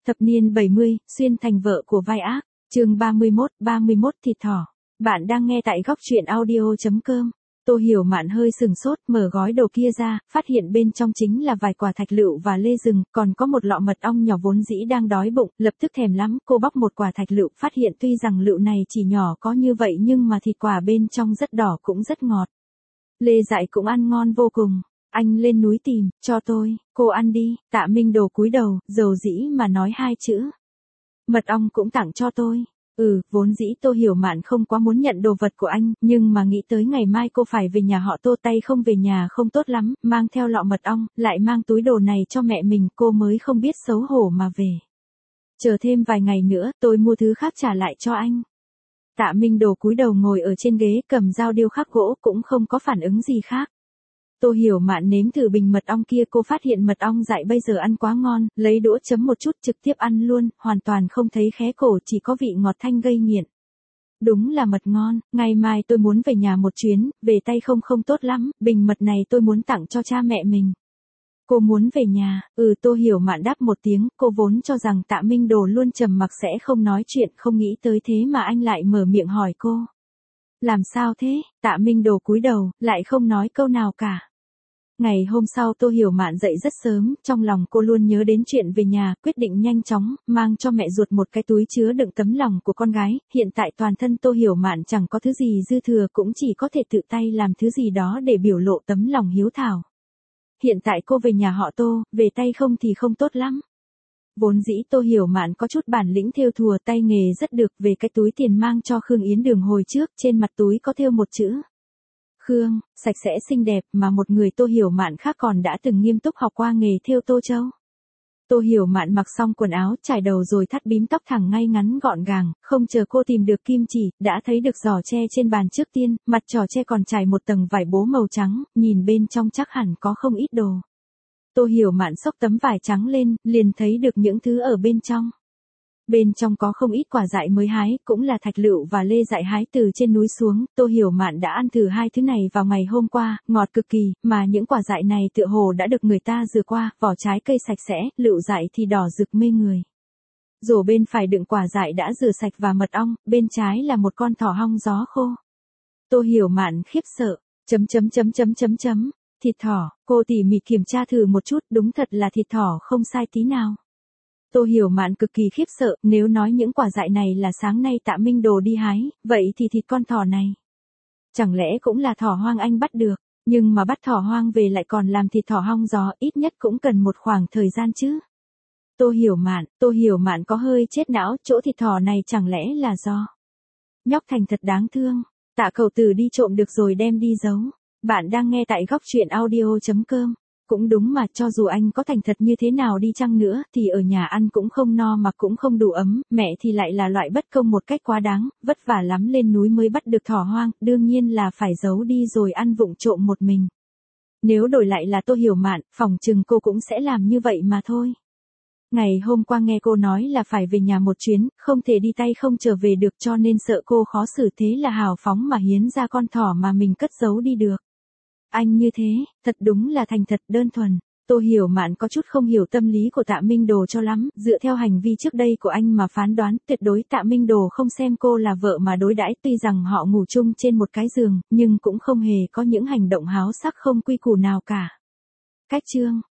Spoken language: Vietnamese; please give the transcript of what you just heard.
Thập niên 70, xuyên thành vợ của vai ác, chương 31 thịt thỏ. Bạn đang nghe tại góc truyện audio.com. Tô Hiểu Mạn hơi sừng sốt, mở gói đồ kia ra, phát hiện bên trong chính là vài quả thạch lựu và lê rừng, còn có một lọ mật ong nhỏ vốn dĩ đang đói bụng, lập tức thèm lắm, cô bóc một quả thạch lựu, phát hiện tuy rằng lựu này chỉ nhỏ có như vậy nhưng mà thịt quả bên trong rất đỏ cũng rất ngọt. Lê dại cũng ăn ngon vô cùng. Anh lên núi tìm, cho tôi, cô ăn đi. Tạ Minh Đồ cúi đầu, dầu dĩ mà nói hai chữ. Mật ong cũng tặng cho tôi. Vốn dĩ Tô Hiểu Mạn không quá muốn nhận đồ vật của anh, nhưng mà nghĩ tới ngày mai cô phải về nhà họ Tô, tay không về nhà không tốt lắm, mang theo lọ mật ong, lại mang túi đồ này cho mẹ mình, cô mới không biết xấu hổ mà về. Chờ thêm vài ngày nữa, tôi mua thứ khác trả lại cho anh. Tạ Minh Đồ cúi đầu ngồi ở trên ghế, cầm dao điêu khắc gỗ, cũng không có phản ứng gì khác. Tô Hiểu Mạn nếm thử bình mật ong kia, cô phát hiện mật ong dại bây giờ ăn quá ngon, lấy đũa chấm một chút trực tiếp ăn luôn, hoàn toàn không thấy khé cổ, chỉ có vị ngọt thanh gây nghiện. Đúng là mật ngon, ngày mai tôi muốn về nhà một chuyến, về tay không tốt lắm, bình mật này tôi muốn tặng cho cha mẹ mình. Cô muốn về nhà, Tô Hiểu Mạn đáp một tiếng, cô vốn cho rằng Tạ Minh Đồ luôn trầm mặc sẽ không nói chuyện, không nghĩ tới thế mà anh lại mở miệng hỏi cô. Làm sao thế? Tạ Minh Đồ cúi đầu, lại không nói câu nào cả. Ngày hôm sau Tô Hiểu Mạn dậy rất sớm, trong lòng cô luôn nhớ đến chuyện về nhà, quyết định nhanh chóng, mang cho mẹ ruột một cái túi chứa đựng tấm lòng của con gái, hiện tại toàn thân Tô Hiểu Mạn chẳng có thứ gì dư thừa, cũng chỉ có thể tự tay làm thứ gì đó để biểu lộ tấm lòng hiếu thảo. Hiện tại cô về nhà họ Tô, về tay không thì không tốt lắm. Vốn dĩ Tô Hiểu Mạn có chút bản lĩnh thêu thùa, tay nghề rất được, về cái túi tiền mang cho Khương Yến Đường hồi trước, trên mặt túi có thêu một chữ Khương, sạch sẽ xinh đẹp, mà một người Tô Hiểu Mạn khác còn đã từng nghiêm túc học qua nghề thêu tô châu. Tô Hiểu Mạn mặc xong quần áo, trải đầu rồi thắt bím tóc thẳng ngay ngắn gọn gàng, không chờ cô tìm được kim chỉ, đã thấy được giỏ tre trên bàn trước tiên, mặt giỏ tre còn trải một tầng vải bố màu trắng, nhìn bên trong chắc hẳn có không ít đồ. Tô Hiểu Mạn xốc tấm vải trắng lên, liền thấy được những thứ ở bên trong. Bên trong có không ít quả dại mới hái, cũng là thạch lựu và lê dại hái từ trên núi xuống. Tô Hiểu Mạn đã ăn thử hai thứ này vào ngày hôm qua, ngọt cực kỳ, mà những quả dại này tựa hồ đã được người ta rửa qua, vỏ trái cây sạch sẽ, lựu dại thì đỏ rực mê người. Rổ bên phải đựng quả dại đã rửa sạch và mật ong, bên trái là một con thỏ hong gió khô. Tô Hiểu Mạn khiếp sợ, thịt thỏ, cô tỉ mỉ kiểm tra thử một chút, đúng thật là thịt thỏ không sai tí nào. Tô Hiểu Mạn cực kỳ khiếp sợ, nếu nói những quả dại này là sáng nay Tạ Minh Đồ đi hái, vậy thì thịt con thỏ này chẳng lẽ cũng là thỏ hoang anh bắt được, nhưng mà bắt thỏ hoang về lại còn làm thịt thỏ hong gió, ít nhất cũng cần một khoảng thời gian chứ. Tô Hiểu Mạn có hơi chết não, chỗ thịt thỏ này chẳng lẽ là do nhóc Thành thật đáng thương, Tạ cậu tử đi trộm được rồi đem đi giấu. Bạn đang nghe tại góc truyện audio.com. Cũng đúng mà, cho dù anh có thành thật như thế nào đi chăng nữa, thì ở nhà ăn cũng không no mà cũng không đủ ấm, mẹ thì lại là loại bất công một cách quá đáng, vất vả lắm lên núi mới bắt được thỏ hoang, đương nhiên là phải giấu đi rồi ăn vụng trộm một mình. Nếu đổi lại là Tô Hiểu Mạn, phỏng chừng cô cũng sẽ làm như vậy mà thôi. Ngày hôm qua nghe cô nói là phải về nhà một chuyến, không thể đi tay không trở về được, cho nên sợ cô khó xử, thế là hào phóng mà hiến ra con thỏ mà mình cất giấu đi được. Anh như thế, thật đúng là thành thật đơn thuần. Tô Hiểu Mạn có chút không hiểu tâm lý của Tạ Minh Đồ cho lắm, dựa theo hành vi trước đây của anh mà phán đoán, tuyệt đối Tạ Minh Đồ không xem cô là vợ mà đối đãi, tuy rằng họ ngủ chung trên một cái giường, nhưng cũng không hề có những hành động háo sắc không quy củ nào cả. Cách chương